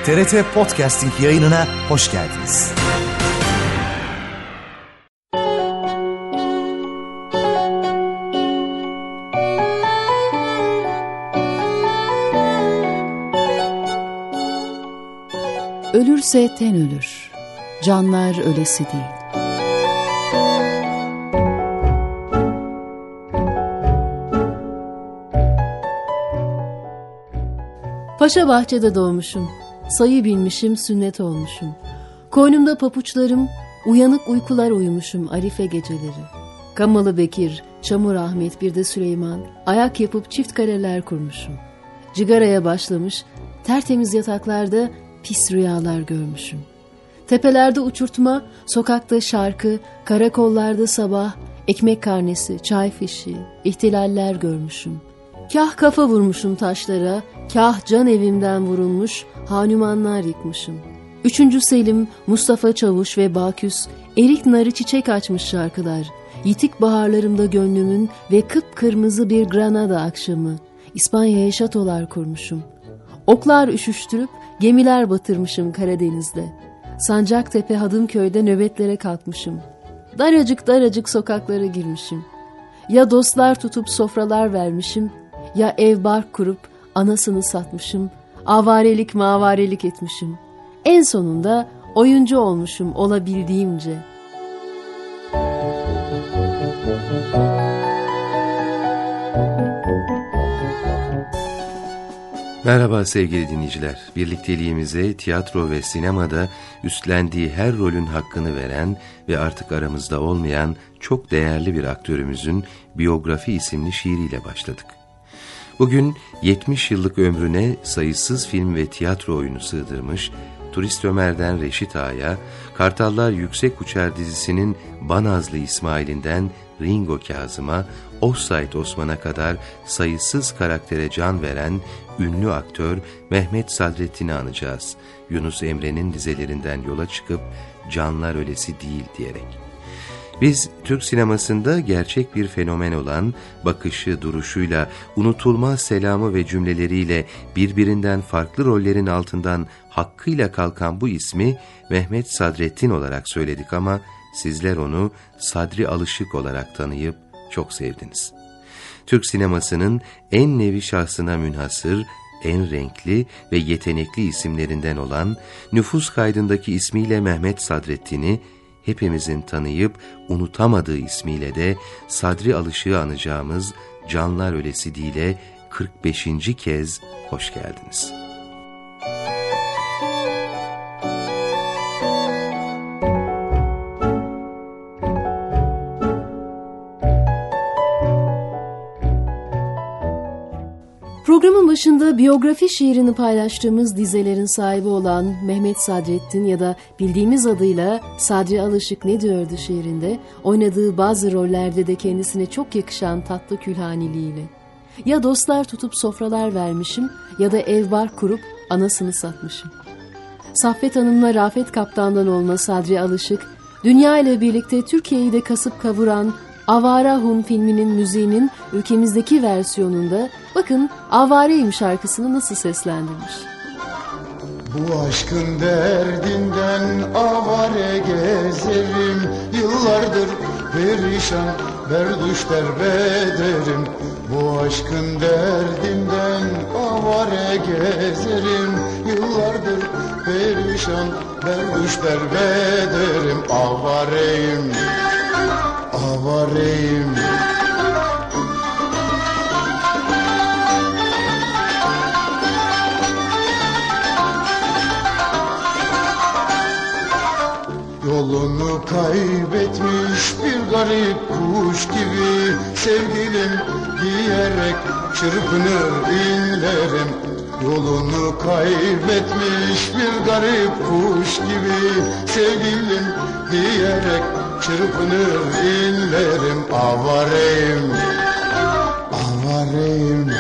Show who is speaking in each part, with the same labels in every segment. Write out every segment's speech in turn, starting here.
Speaker 1: TRT Podcasting yayınına hoş geldiniz.
Speaker 2: Ölürse ten ölür, canlar ölesi değil. Paşa bahçede doğmuşum, sayı bilmişim, sünnet olmuşum. Koynumda papuçlarım, uyanık uykular uyumuşum arife geceleri. Kamalı Bekir, Çamur Ahmet, bir de Süleyman, ayak yapıp çift kareler kurmuşum. Cigaraya başlamış, tertemiz yataklarda pis rüyalar görmüşüm. Tepelerde uçurtma, sokakta şarkı, karakollarda sabah, ekmek karnesi, çay fişi, ihtilaller görmüşüm. Kah kafa vurmuşum taşlara, kah can evimden vurulmuş, hanumanlar yıkmışım. 3. Selim, Mustafa Çavuş ve Baküs, erik narı çiçek açmış şarkılar. Yitik baharlarımda gönlümün ve kıpkırmızı bir Granada akşamı. İspanya'ya şatolar kurmuşum. Oklar üşüştürüp gemiler batırmışım Karadeniz'de. Sancaktepe, Hadımköy'de nöbetlere kalkmışım. Daracık daracık sokaklara girmişim. Ya dostlar tutup sofralar vermişim, ya ev bark kurup anasını satmışım, avarelik mavarelik etmişim. En sonunda oyuncu olmuşum olabildiğimce.
Speaker 3: Merhaba sevgili dinleyiciler. Birlikteliğimize tiyatro ve sinemada üstlendiği her rolün hakkını veren ve artık aramızda olmayan çok değerli bir aktörümüzün Biyografi isimli şiiriyle başladık. Bugün 70 yıllık ömrüne sayısız film ve tiyatro oyunu sığdırmış, Turist Ömer'den Reşit Ağa'ya, Kartallar Yüksek Uçar dizisinin Banazlı İsmail'inden Ringo Kazım'a, Offside Osman'a kadar sayısız karaktere can veren ünlü aktör Mehmet Sadrettin'i anacağız. Yunus Emre'nin dizelerinden yola çıkıp canlar ölesi değil diyerek. Biz Türk sinemasında gerçek bir fenomen olan, bakışı, duruşuyla, unutulmaz selamı ve cümleleriyle birbirinden farklı rollerin altından hakkıyla kalkan bu ismi Mehmet Sadrettin olarak söyledik ama sizler onu Sadri Alışık olarak tanıyıp çok sevdiniz. Türk sinemasının en nevi şahsına münhasır, en renkli ve yetenekli isimlerinden olan, nüfus kaydındaki ismiyle Mehmet Sadrettin'i, hepimizin tanıyıp unutamadığı ismiyle de Sadri Alışık'ı anacağımız Canlar Ölesi Değil'e 45. kez hoş geldiniz.
Speaker 2: Programın başında biyografi şiirini paylaştığımız dizelerin sahibi olan Mehmet Sadrettin ya da bildiğimiz adıyla Sadri Alışık ne diyordu şiirinde, oynadığı bazı rollerde de kendisine çok yakışan tatlı külhaniliğiyle. Ya dostlar tutup sofralar vermişim ya da ev bar kurup anasını satmışım. Saffet Hanım'la Rafet Kaptan'dan olma Sadri Alışık, dünya ile birlikte Türkiye'yi de kasıp kavuran Avara Hun filminin müziğinin ülkemizdeki versiyonunda bakın Avareyim şarkısını nasıl seslendirmiş.
Speaker 4: Bu aşkın derdinden avare gezerim, yıllardır perişan berduş derbederim. Bu aşkın derdinden avare gezerim, yıllardır perişan berduş derbederim. Avareyim, avareyim. Yolunu kaybetmiş bir garip kuş gibi sevgilim diyerek çırpınır inlerim. Yolunu kaybetmiş bir garip kuş gibi sevgilim diyerek çırpınır inlerim. Avareyim, avareyim.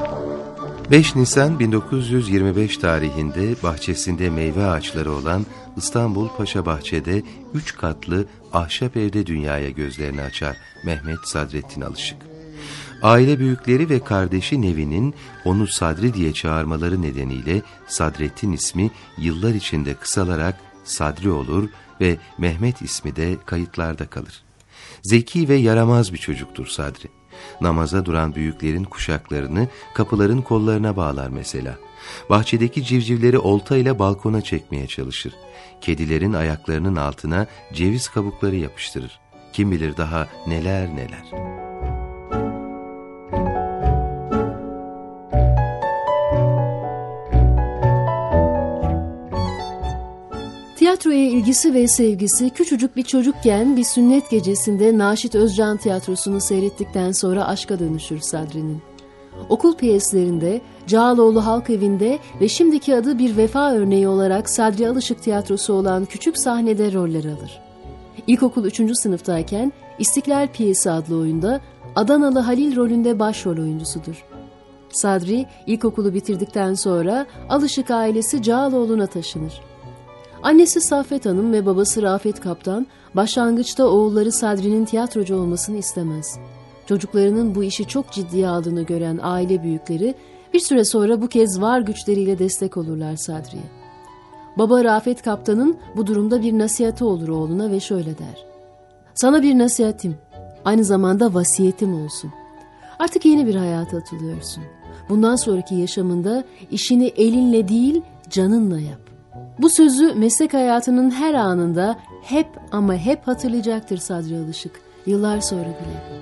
Speaker 3: 5 Nisan 1925 tarihinde bahçesinde meyve ağaçları olan İstanbul Paşabahçe'de 3 katlı ahşap evde dünyaya gözlerini açar Mehmet Sadrettin Alışık. Aile büyükleri ve kardeşi Nevin'in onu Sadri diye çağırmaları nedeniyle Sadrettin ismi yıllar içinde kısalarak Sadri olur ve Mehmet ismi de kayıtlarda kalır. Zeki ve yaramaz bir çocuktur Sadri. Namaza duran büyüklerin kuşaklarını kapıların kollarına bağlar mesela. Bahçedeki civcivleri oltayla balkona çekmeye çalışır. Kedilerin ayaklarının altına ceviz kabukları yapıştırır. Kim bilir daha neler neler.
Speaker 2: Tiyatroya ilgisi ve sevgisi küçücük bir çocukken bir sünnet gecesinde Naşit Özcan tiyatrosunu seyrettikten sonra aşka dönüşür Sadri'nin. Okul piyeslerinde, Cağaloğlu Halk Evi'nde ve şimdiki adı bir vefa örneği olarak Sadri Alışık Tiyatrosu olan küçük sahnede roller alır. İlkokul 3. sınıftayken İstiklal Piyesi adlı oyunda Adanalı Halil rolünde başrol oyuncusudur. Sadri ilkokulu bitirdikten sonra Alışık ailesi Cağaloğlu'na taşınır. Annesi Saffet Hanım ve babası Rafet Kaptan başlangıçta oğulları Sadri'nin tiyatrocu olmasını istemez. Çocuklarının bu işi çok ciddiye aldığını gören aile büyükleri bir süre sonra bu kez var güçleriyle destek olurlar Sadri'ye. Baba Rafet Kaptan'ın bu durumda bir nasihatı olur oğluna ve şöyle der: "Sana bir nasihatim, aynı zamanda vasiyetim olsun. Artık yeni bir hayata atılıyorsun. Bundan sonraki yaşamında işini elinle değil canınla yap." Bu sözü meslek hayatının her anında hep ama hep hatırlayacaktır Sadri Alışık, yıllar sonra bile.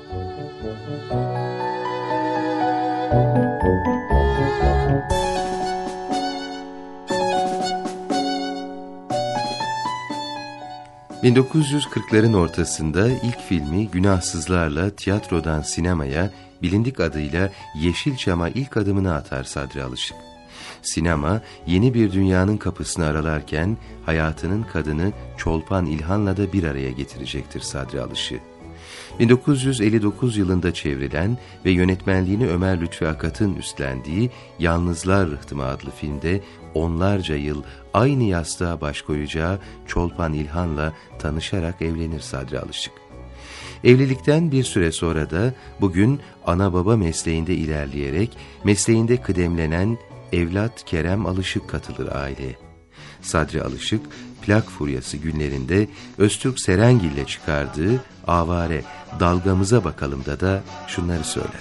Speaker 3: ...1940'ların ortasında ilk filmi Günahsızlarla tiyatrodan sinemaya bilindik adıyla Yeşilçam'a ilk adımını atar Sadri Alışık. Sinema yeni bir dünyanın kapısını aralarken hayatının kadını Çolpan İlhan'la da bir araya getirecektir Sadri Alışık. 1959 yılında çevrilen ve yönetmenliğini Ömer Lütfi Akat'ın üstlendiği Yalnızlar Rıhtımı adlı filmde onlarca yıl aynı yastığa baş koyacağı Çolpan İlhan'la tanışarak evlenir Sadri Alışık. Evlilikten bir süre sonra da bugün ana baba mesleğinde ilerleyerek mesleğinde kıdemlenen evlat Kerem Alışık katılır aileye. Sadri Alışık, plak furyası günlerinde Öztürk Serengil'le çıkardığı Avare Dalgamıza Bakalım'da da şunları söyler.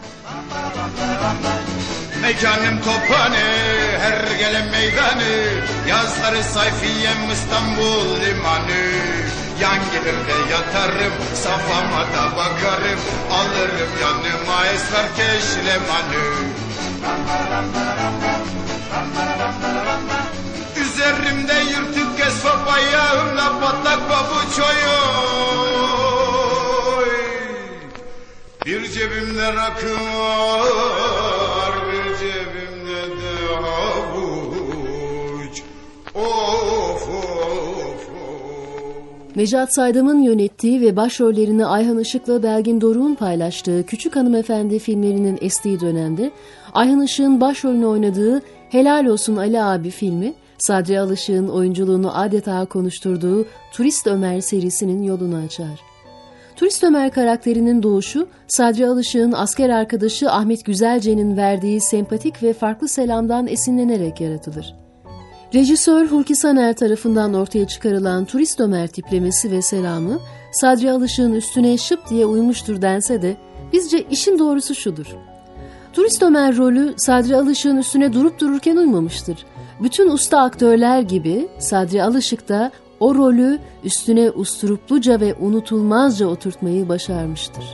Speaker 4: Mekanım Tophane, her gelen meydanı, yazları sayfiyem İstanbul limanı. Yan gelir de yatarım, safama da bakarım, alırım yanıma esmer keşlemanı. Üzerimde yırtık esvap ayağımda patlak pabuç oy. Bir cebimde rakı var, bir cebimde de havuç. Of of of.
Speaker 2: Necat Saydam'ın yönettiği ve başrollerini Ayhan Işık'la Belgin Doruk'un paylaştığı Küçük Hanımefendi filmlerinin estiği dönemde Ayhan Işık'ın başrolünü oynadığı Helal Olsun Ali Abi filmi, Sadri Alışık'ın oyunculuğunu adeta konuşturduğu Turist Ömer serisinin yolunu açar. Turist Ömer karakterinin doğuşu, Sadri Alışık'ın asker arkadaşı Ahmet Güzelce'nin verdiği sempatik ve farklı selamdan esinlenerek yaratılır. Rejisör Hulki Saner tarafından ortaya çıkarılan Turist Ömer tiplemesi ve selamı, Sadri Alışık'ın üstüne şıp diye uymuştur dense de, bizce işin doğrusu şudur: Turist Ömer rolü Sadri Alışık'ın üstüne durup dururken uymamıştır. Bütün usta aktörler gibi Sadri Alışık da o rolü üstüne usturupluca ve unutulmazca oturtmayı başarmıştır.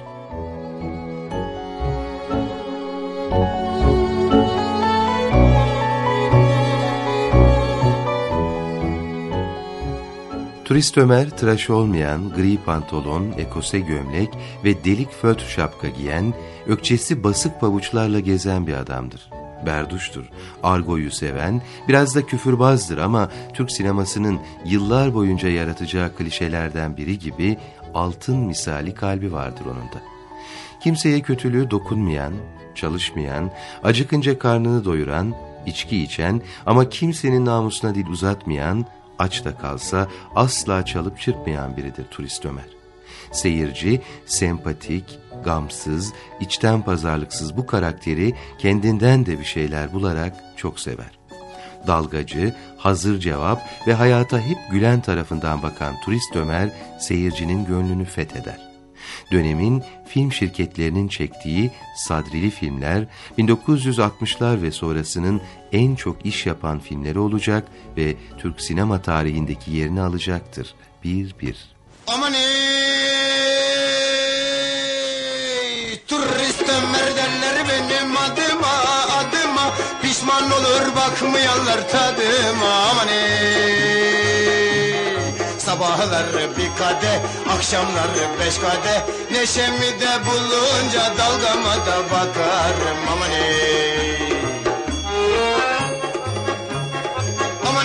Speaker 3: Turist Ömer, tıraş olmayan, gri pantolon, ekose gömlek ve delik fötr şapka giyen, ökçesi basık pabuçlarla gezen bir adamdır. Berduştur, argoyu seven, biraz da küfürbazdır ama Türk sinemasının yıllar boyunca yaratacağı klişelerden biri gibi altın misali kalbi vardır onun da. Kimseye kötülüğü dokunmayan, çalışmayan, acıkınca karnını doyuran, içki içen ama kimsenin namusuna dil uzatmayan, aç da kalsa asla çalıp çırpmayan biridir Turist Ömer. Seyirci, sempatik, gamsız, içten pazarlıksız bu karakteri kendinden de bir şeyler bularak çok sever. Dalgacı, hazır cevap ve hayata hep gülen tarafından bakan Turist Ömer, seyircinin gönlünü fetheder. Dönemin film şirketlerinin çektiği Sadrili filmler, 1960'lar ve sonrasının en çok iş yapan filmleri olacak ve Türk sinema tarihindeki yerini alacaktır. Bir.
Speaker 4: Aman Turist Ömer derler benim adıma, pişman olur bakmayanlar tadıma. Aman sabahlar bir kadeh, akşamlar 5 kadeh, neşemi de bulunca dalgama da bakarım. Aman aman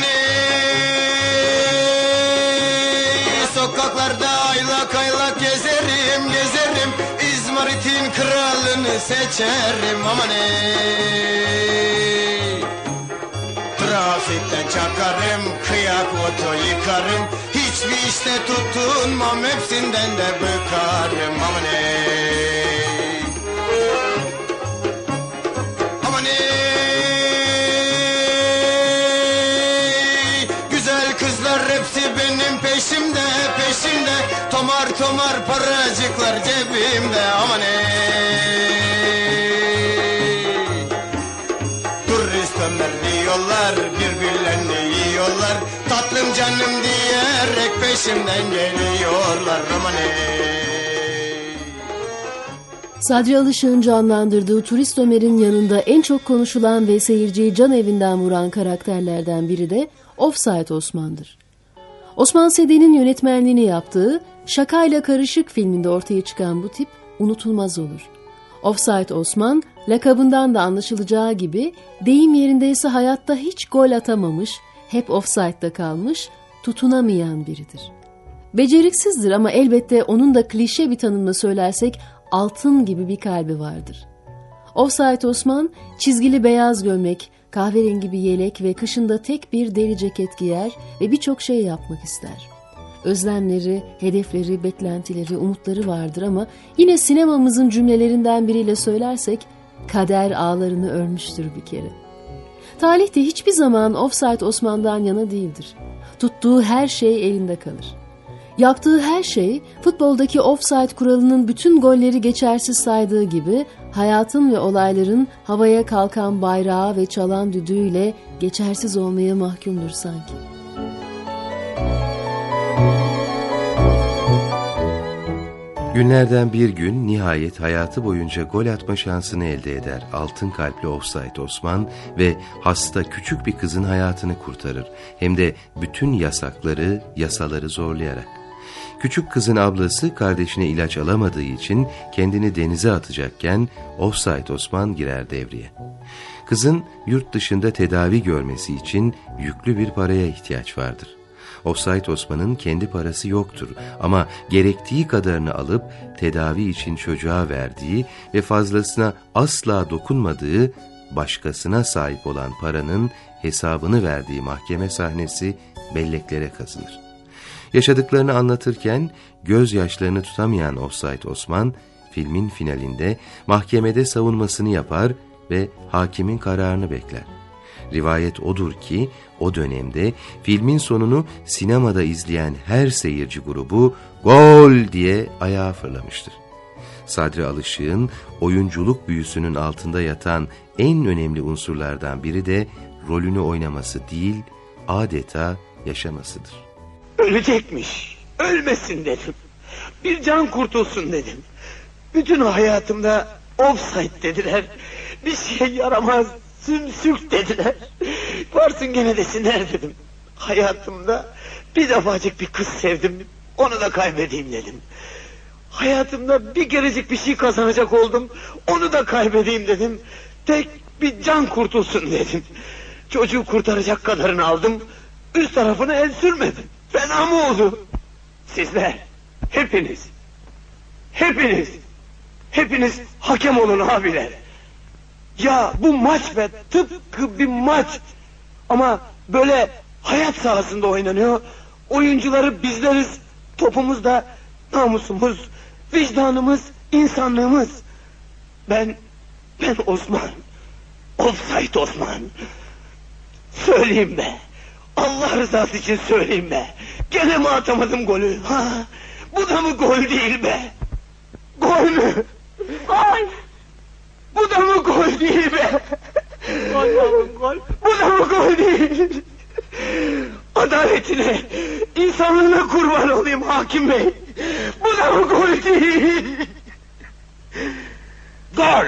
Speaker 4: sokaklarda aylak aylak gezerim, İzmarit'in kralını seçerim. Aman trafikten çakarım, kıyak oto yıkarım, hiçbir işte tutunmam, hepsinden de bıkarım. Aman aman güzel kızlar hepsi benim peşimde, tomar paracıklar cebimde. Aman Turist Ömer diyorlar, birbirlerini yiyorlar, tatlım canım diyerek peşimden geliyorlar. Aman
Speaker 2: Sadri Alışık'ın canlandırdığı Turist Ömer'in yanında en çok konuşulan ve seyirciyi can evinden vuran karakterlerden biri de Offside Osman'dır. Osman Sedi'nin yönetmenliğini yaptığı Şakayla Karışık filminde ortaya çıkan bu tip unutulmaz olur. Offside Osman, lakabından da anlaşılacağı gibi deyim yerindeyse hayatta hiç gol atamamış, hep offside'da kalmış, tutunamayan biridir. Beceriksizdir ama elbette onun da klişe bir tanımla söylersek altın gibi bir kalbi vardır. Offside Osman, çizgili beyaz gömlek, kahverengi bir yelek ve kışında tek bir deri ceket giyer ve birçok şey yapmak ister. Özlemleri, hedefleri, beklentileri, umutları vardır ama yine sinemamızın cümlelerinden biriyle söylersek kader ağlarını örmüştür bir kere. Talih de hiçbir zaman Offside Osman'dan yana değildir. Tuttuğu her şey elinde kalır. Yaptığı her şey futboldaki offside kuralının bütün golleri geçersiz saydığı gibi hayatın ve olayların havaya kalkan bayrağı ve çalan düdüğüyle geçersiz olmaya mahkumdur sanki.
Speaker 3: Günlerden bir gün nihayet hayatı boyunca gol atma şansını elde eder altın kalpli Offside Osman ve hasta küçük bir kızın hayatını kurtarır. Hem de bütün yasaları zorlayarak. Küçük kızın ablası kardeşine ilaç alamadığı için kendini denize atacakken Offside Osman girer devreye. Kızın yurt dışında tedavi görmesi için yüklü bir paraya ihtiyaç vardır. Offside Osman'ın kendi parası yoktur ama gerektiği kadarını alıp tedavi için çocuğa verdiği ve fazlasına asla dokunmadığı, başkasına sahip olan paranın hesabını verdiği mahkeme sahnesi belleklere kazınır. Yaşadıklarını anlatırken gözyaşlarını tutamayan Offside Osman, filmin finalinde mahkemede savunmasını yapar ve hakimin kararını bekler. Rivayet odur ki o dönemde filmin sonunu sinemada izleyen her seyirci grubu gol diye ayağa fırlamıştır. Sadri Alışık'ın oyunculuk büyüsünün altında yatan en önemli unsurlardan biri de rolünü oynaması değil, adeta yaşamasıdır.
Speaker 5: Ölecekmiş, ölmesin dedim. Bir can kurtulsun dedim. Bütün hayatımda offside dediler. Bir şey yaramaz, sümsük dediler. Varsın gene desinler dedim. Hayatımda bir defacık bir kız sevdim, onu da kaybedeyim dedim. Hayatımda bir kerecik bir şey kazanacak oldum, onu da kaybedeyim dedim. Tek bir can kurtulsun dedim. Çocuğu kurtaracak kadarını aldım, üst tarafını el sürmedim. Fena mı oldu? Sizler, hepiniz hakem olun abiler. Ya bu maç be, tıpkı bir maç. Ama böyle Hayat sahasında oynanıyor. Oyuncuları bizleriz. Topumuz da namusumuz, vicdanımız, insanlığımız. Ben Osman. Offside Osman. Söyleyeyim be. Allah rızası için söyleyeyim be. Gene mi atamadım golü? Ha? Bu da mı gol değil be? Gol mü? Gol! Bu da mı gol değil be? Gol. Bu da mı gol değil? Adaletine, insanlığına kurban olayım hakim bey. Bu da mı gol değil? Gol!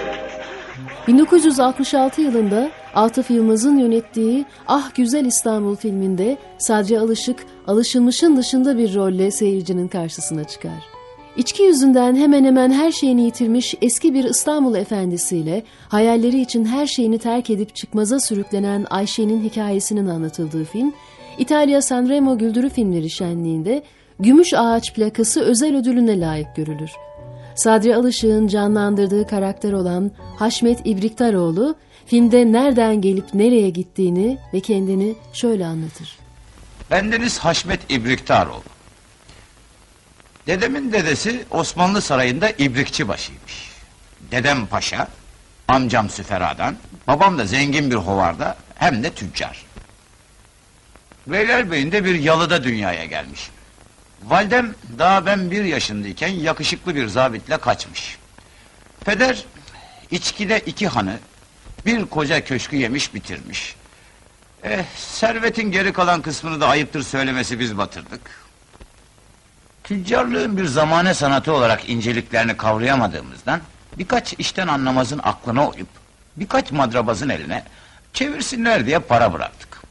Speaker 2: 1966 yılında Atıf Yılmaz'ın yönettiği Ah Güzel İstanbul filminde Sadri Alışık alışılmışın dışında bir rolle seyircinin karşısına çıkar. İçki yüzünden hemen hemen her şeyini yitirmiş eski bir İstanbul efendisiyle hayalleri için her şeyini terk edip çıkmaza sürüklenen Ayşe'nin hikayesinin anlatıldığı film, İtalya Sanremo Güldürü Filmleri Şenliği'nde Gümüş Ağaç plakası özel ödülüne layık görülür. Sadri Alışık'ın canlandırdığı karakter olan Haşmet İbriktaroğlu, filmde nereden gelip nereye gittiğini ve kendini şöyle anlatır.
Speaker 6: Bendeniz Haşmet İbriktaroğlu. Dedemin dedesi Osmanlı Sarayı'nda ibrikçi başıymış. Dedem paşa, amcam süferadan, babam da zengin bir hovarda, hem de tüccar. Beylerbeyi'nde bir yalıda dünyaya gelmiş. Validem daha ben 1 yaşındayken yakışıklı bir zabitle kaçmış. Peder içkide 2 hanı, bir koca köşkü yemiş bitirmiş. Servetin geri kalan kısmını da ayıptır söylemesi biz batırdık. Tüccarlığın bir zamane sanatı olarak inceliklerini kavrayamadığımızdan birkaç işten anlamazın aklına uyup birkaç madrabazın eline çevirsinler diye para bıraktık.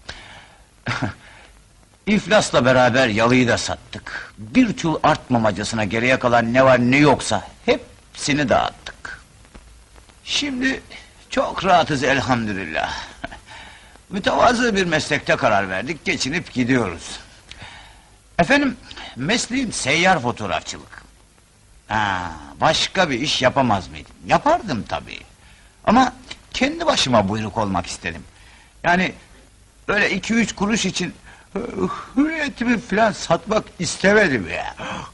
Speaker 6: İflasla beraber yalıyı da sattık. Bir çul artmamacasına geriye kalan ne var ne yoksa hepsini dağıttık. Şimdi çok rahatız elhamdülillah. Mütevazı bir meslekte karar verdik, geçinip gidiyoruz. Efendim, mesleğim seyyar fotoğrafçılık. Başka bir iş yapamaz mıydım? Yapardım tabii. Ama kendi başıma buyruk olmak istedim. Yani böyle 2-3 kuruş için hürriyetimi falan satmak istemedim ya.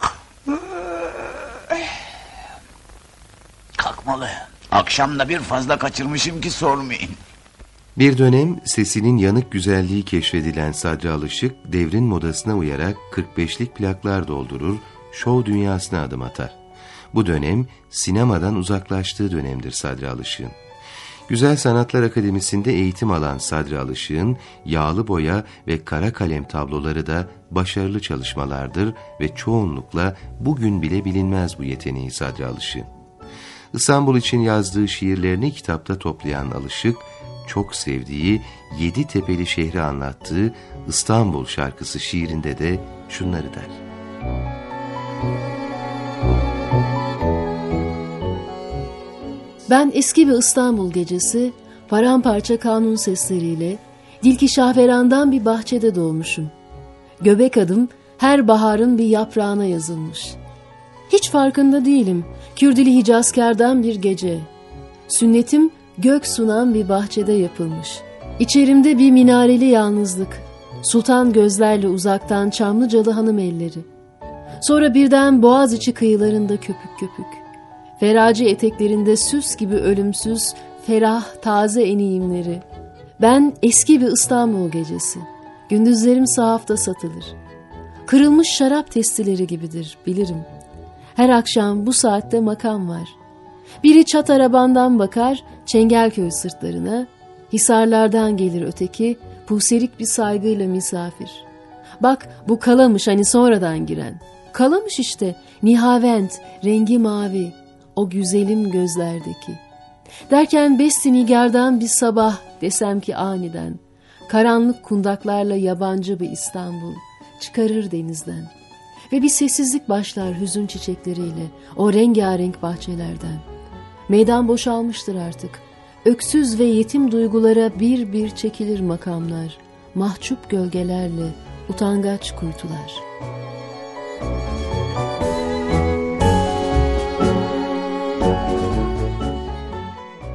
Speaker 6: Kalkmalı. Akşam da bir fazla kaçırmışım ki sormayın.
Speaker 3: Bir dönem sesinin yanık güzelliği keşfedilen Sadri Alışık, devrin modasına uyarak 45'lik plaklar doldurur, şov dünyasına adım atar. Bu dönem sinemadan uzaklaştığı dönemdir Sadri Alışık'ın. Güzel Sanatlar Akademisi'nde eğitim alan Sadri Alışık'ın yağlı boya ve kara kalem tabloları da başarılı çalışmalardır ve çoğunlukla bugün bile bilinmez bu yeteneği Sadri Alışık'ın. İstanbul için yazdığı şiirlerini kitapta toplayan Alışık, çok sevdiği Yedi Tepeli şehri anlattığı İstanbul şarkısı şiirinde de şunları der.
Speaker 2: Ben eski bir İstanbul gecesi, paramparça kanun sesleriyle, dilki şahverandan bir bahçede doğmuşum. Göbek adım her baharın bir yaprağına yazılmış. Hiç farkında değilim, Kürdili Hicazkar'dan bir gece. Sünnetim gök sunan bir bahçede yapılmış. İçerimde bir minareli yalnızlık, sultan gözlerle uzaktan Çamlıcalı hanım elleri. Sonra birden Boğaziçi kıyılarında köpük köpük. Feraci eteklerinde süs gibi ölümsüz, ferah, taze eniyimleri. Ben eski bir İstanbul gecesi. Gündüzlerim sahafta satılır. Kırılmış şarap testileri gibidir, bilirim. Her akşam bu saatte makam var. Biri çat arabandan bakar, Çengelköy sırtlarına, Hisarlardan gelir öteki, puserik bir saygıyla misafir. Bak bu Kalamış hani sonradan giren. Kalamış işte, nihavent, rengi mavi, o güzelim gözlerdeki. Derken Besti Nigar'dan bir sabah desem ki aniden, karanlık kundaklarla yabancı bir İstanbul çıkarır denizden. Ve bir sessizlik başlar hüzün çiçekleriyle o rengarenk bahçelerden. Meydan boşalmıştır artık. Öksüz ve yetim duygulara bir bir çekilir makamlar. Mahcup gölgelerle utangaç kuytular.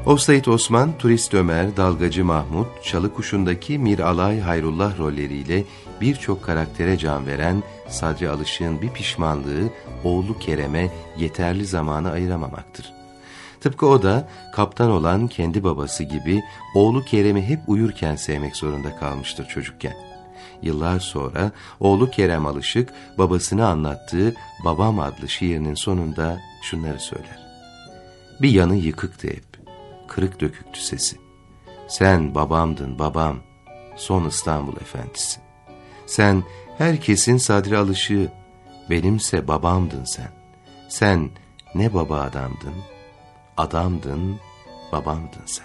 Speaker 3: Offside Osman, Turist Ömer, Dalgacı Mahmut, Çalı Kuşu'ndaki Mir Alay Hayrullah rolleriyle birçok karaktere can veren Sadri Alışık'ın bir pişmanlığı oğlu Kerem'e yeterli zamanı ayıramamaktır. Tıpkı o da kaptan olan kendi babası gibi oğlu Kerem'i hep uyurken sevmek zorunda kalmıştır çocukken. Yıllar sonra oğlu Kerem Alışık babasına anlattığı Babam adlı şiirinin sonunda şunları söyler. Bir yanı yıkıktı hep, kırık döküktü sesi. Sen babamdın babam, son İstanbul efendisi. Sen herkesin Sadri Alışığı, benimse babamdın sen. Sen ne baba adamdın, adamdın, babamdın sen.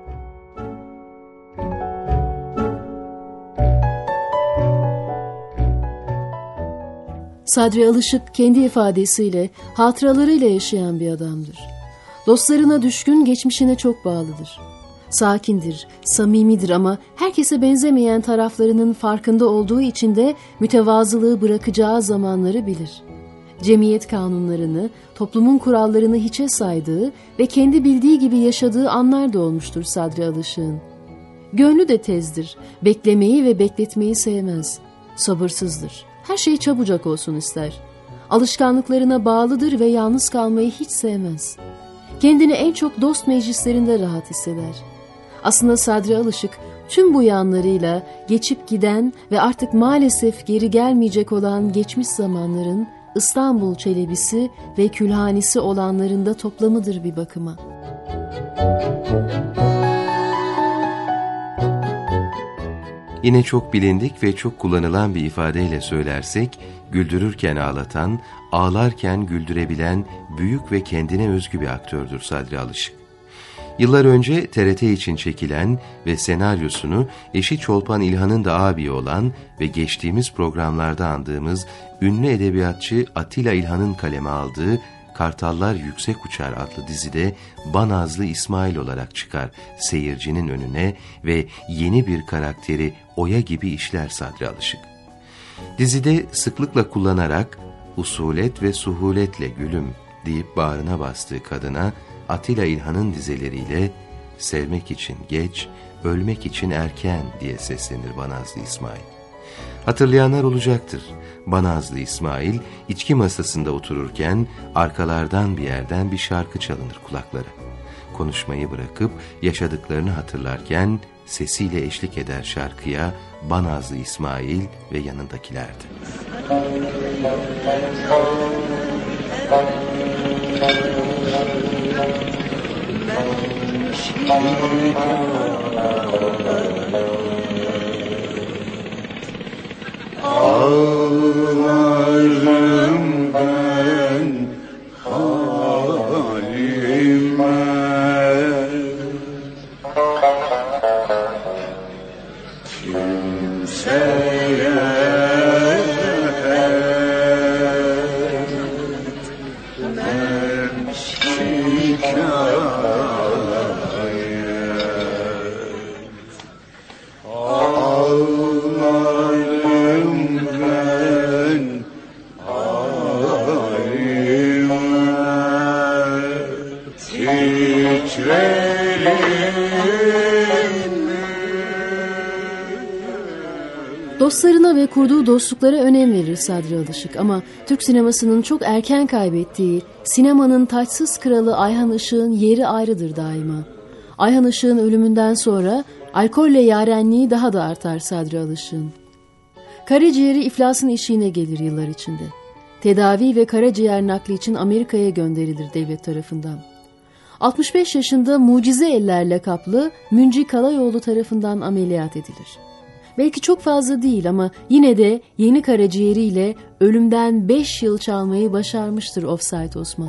Speaker 2: Sadri Alışık kendi ifadesiyle, hatıralarıyla yaşayan bir adamdır. Dostlarına düşkün, geçmişine çok bağlıdır. Sakindir, samimidir ama herkese benzemeyen taraflarının farkında olduğu için de mütevazılığı bırakacağı zamanları bilir. Cemiyet kanunlarını, toplumun kurallarını hiçe saydığı ve kendi bildiği gibi yaşadığı anlar da olmuştur Sadri Alışık'ın. Gönlü de tezdir, beklemeyi ve bekletmeyi sevmez. Sabırsızdır, her şey çabucak olsun ister. Alışkanlıklarına bağlıdır ve yalnız kalmayı hiç sevmez. Kendini en çok dost meclislerinde rahat hisseder. Aslında Sadri Alışık tüm bu yanlarıyla geçip giden ve artık maalesef geri gelmeyecek olan geçmiş zamanların İstanbul Çelebisi ve külhanisi olanlarında toplamıdır bir bakıma.
Speaker 3: Yine çok bilindik ve çok kullanılan bir ifadeyle söylersek, güldürürken ağlatan, ağlarken güldürebilen büyük ve kendine özgü bir aktördür Sadri Alışık. Yıllar önce TRT için çekilen ve senaryosunu eşi Çolpan İlhan'ın da abi olan ve geçtiğimiz programlarda andığımız ünlü edebiyatçı Atilla İlhan'ın kaleme aldığı Kartallar Yüksek Uçar adlı dizide Banazlı İsmail olarak çıkar seyircinin önüne ve yeni bir karakteri Oya gibi işler Sadri Alışık. Dizide sıklıkla kullanarak usulet ve suhuletle gülüm deyip bağrına bastığı kadına Atilla İlhan'ın dizeleriyle sevmek için geç, ölmek için erken diye seslenir Banazlı İsmail. Hatırlayanlar olacaktır. Banazlı İsmail içki masasında otururken arkalardan bir yerden bir şarkı çalınır kulaklara. Konuşmayı bırakıp yaşadıklarını hatırlarken sesiyle eşlik eder şarkıya Banazlı İsmail ve yanındakiler de.
Speaker 7: Ağlarım ben halime, kimseye ben şikayet. Ağlarım ben halime,
Speaker 2: Dostlarına ve kurduğu dostluklara önem verir Sadri Alışık ama Türk sinemasının çok erken kaybettiği sinemanın taçsız kralı Ayhan Işık'ın yeri ayrıdır daima. Ayhan Işık'ın ölümünden sonra alkolle yarenliği daha da artar Sadri Alışık'ın. Karaciğeri iflasın eşiğine gelir yıllar içinde. Tedavi ve karaciğer nakli için Amerika'ya gönderilir devlet tarafından. 65 yaşında mucize ellerle kaplı Münci Kalayoğlu tarafından ameliyat edilir. Belki çok fazla değil ama yine de yeni karaciğeriyle ölümden 5 yıl çalmayı başarmıştır Offside Osman.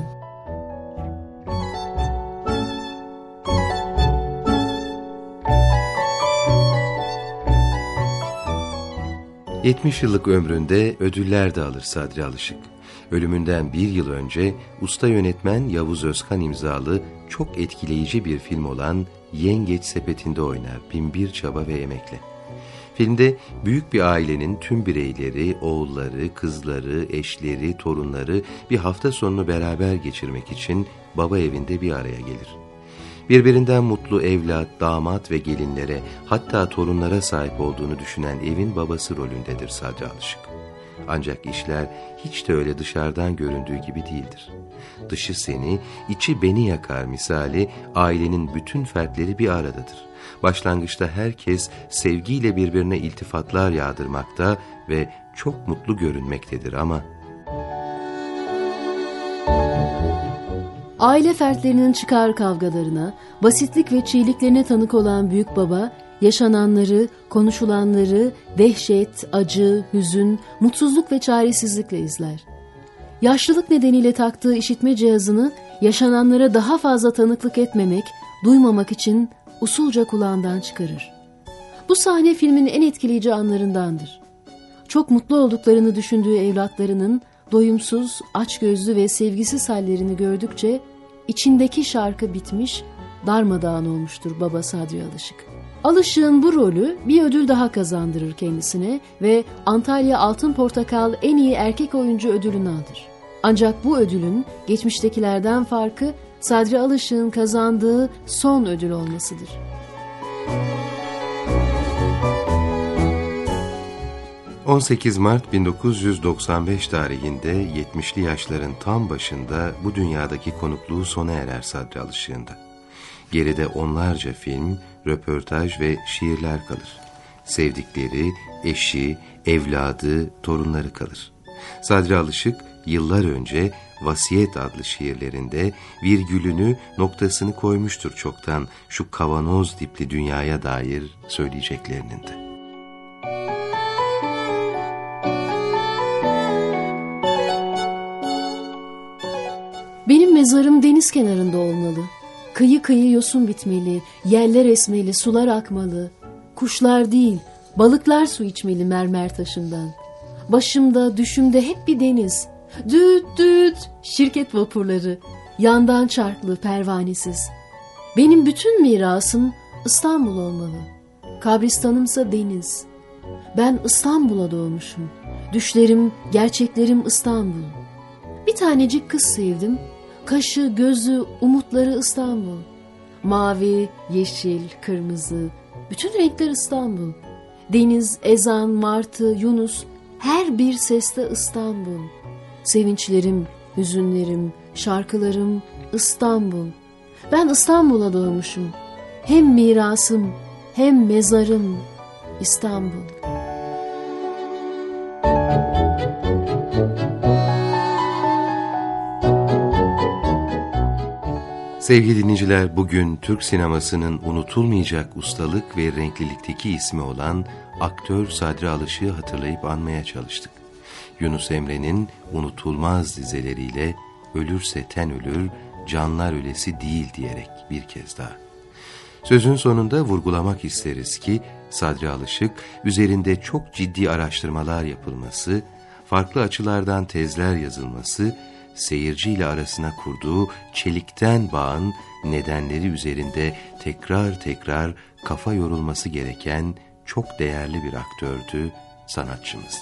Speaker 3: ...70 yıllık ömründe ödüller de alır Sadri Alışık. Ölümünden 1 yıl önce usta yönetmen Yavuz Özkan imzalı çok etkileyici bir film olan Yengeç Sepeti'nde oynar binbir çaba ve emekle. Filmde büyük bir ailenin tüm bireyleri, oğulları, kızları, eşleri, torunları bir hafta sonunu beraber geçirmek için baba evinde bir araya gelir. Birbirinden mutlu evlat, damat ve gelinlere, hatta torunlara sahip olduğunu düşünen evin babası rolündedir Sadri Alışık. Ancak işler hiç de öyle dışarıdan göründüğü gibi değildir. Dışı seni, içi beni yakar misali ailenin bütün fertleri bir aradadır. Başlangıçta herkes sevgiyle birbirine iltifatlar yağdırmakta ve çok mutlu görünmektedir ama
Speaker 2: aile fertlerinin çıkar kavgalarına, basitlik ve çiğliklerine tanık olan büyük baba, yaşananları, konuşulanları dehşet, acı, hüzün, mutsuzluk ve çaresizlikle izler. Yaşlılık nedeniyle taktığı işitme cihazını yaşananlara daha fazla tanıklık etmemek, duymamak için usulca kulağından çıkarır. Bu sahne filmin en etkileyici anlarındandır. Çok mutlu olduklarını düşündüğü evlatlarının doyumsuz, açgözlü ve sevgisiz hallerini gördükçe içindeki şarkı bitmiş, darmadağın olmuştur baba Sadri Alışık. Alışık'ın bu rolü bir ödül daha kazandırır kendisine ve Antalya Altın Portakal en iyi erkek oyuncu ödülünü alır. Ancak bu ödülün geçmiştekilerden farkı Sadri Alışık'ın kazandığı son ödül olmasıdır.
Speaker 3: ...18 Mart 1995 tarihinde 70'li yaşların tam başında bu dünyadaki konukluğu sona erer Sadri Alışık'ın da. Geride onlarca film, röportaj ve şiirler kalır. Sevdikleri, eşi, evladı, torunları kalır. Sadri Alışık yıllar önce Vasiyet adlı şiirlerinde virgülünü, noktasını koymuştur çoktan şu kavanoz tipli dünyaya dair söyleyeceklerinin de.
Speaker 2: Benim mezarım deniz kenarında olmalı. Kıyı kıyı yosun bitmeli, yeller esmeli, sular akmalı. Kuşlar değil, balıklar su içmeli mermer taşından. Başımda, düşümde hep bir deniz. Düt düt, şirket vapurları. Yandan çarklı, pervanesiz. Benim bütün mirasım İstanbul olmalı. Kabristanımsa deniz. Ben İstanbul'a doğmuşum. Düşlerim, gerçeklerim İstanbul. Bir tanecik kız sevdim. Kaşı, gözü, umutları İstanbul. Mavi, yeşil, kırmızı, bütün renkler İstanbul. Deniz, ezan, martı, yunus, her bir seste İstanbul. Sevinçlerim, hüzünlerim, şarkılarım İstanbul. Ben İstanbul'a doğmuşum. Hem mirasım, hem mezarım İstanbul.
Speaker 3: Sevgili dinleyiciler, bugün Türk sinemasının unutulmayacak ustalık ve renklilikteki ismi olan aktör Sadri Alışık'ı hatırlayıp anmaya çalıştık. Yunus Emre'nin unutulmaz dizeleriyle "Ölürse ten ölür, canlar ölesi değil" diyerek bir kez daha. Sözün sonunda vurgulamak isteriz ki Sadri Alışık üzerinde çok ciddi araştırmalar yapılması, farklı açılardan tezler yazılması, seyirciyle arasına kurduğu çelikten bağın nedenleri üzerinde tekrar tekrar kafa yorulması gereken çok değerli bir aktördü, sanatçımızdı.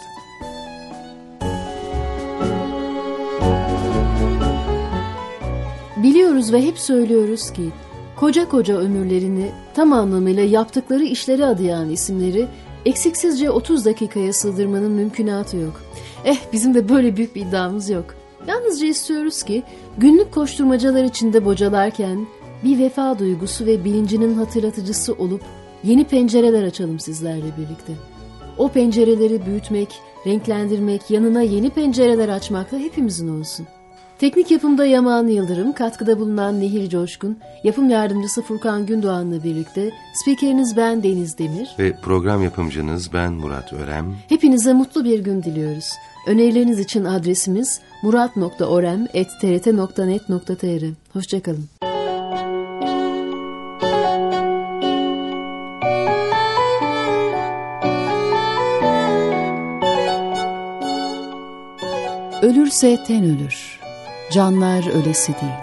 Speaker 2: Biliyoruz ve hep söylüyoruz ki koca koca ömürlerini tam anlamıyla yaptıkları işlere adayan isimleri eksiksizce 30 dakikaya sığdırmanın mümkünatı yok. Bizim de böyle büyük bir iddiamız yok. Yalnızca istiyoruz ki günlük koşturmacalar içinde bocalarken bir vefa duygusu ve bilincinin hatırlatıcısı olup yeni pencereler açalım sizlerle birlikte. O pencereleri büyütmek, renklendirmek, yanına yeni pencereler açmak da hepimizin olsun. Teknik yapımda Yaman Yıldırım, katkıda bulunan Nehir Coşkun, yapım yardımcısı Furkan Gündoğan'la birlikte spikeriniz ben Deniz Demir
Speaker 3: ve program yapımcınız ben Murat Örem.
Speaker 2: Hepinize mutlu bir gün diliyoruz. Önerileriniz için adresimiz murat.orem@trt.net.tr. Hoşçakalın. Ölürse ten ölür, canlar ölesi değil.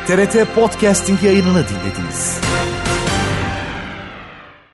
Speaker 1: TRT Podcasting yayınını dinlediniz.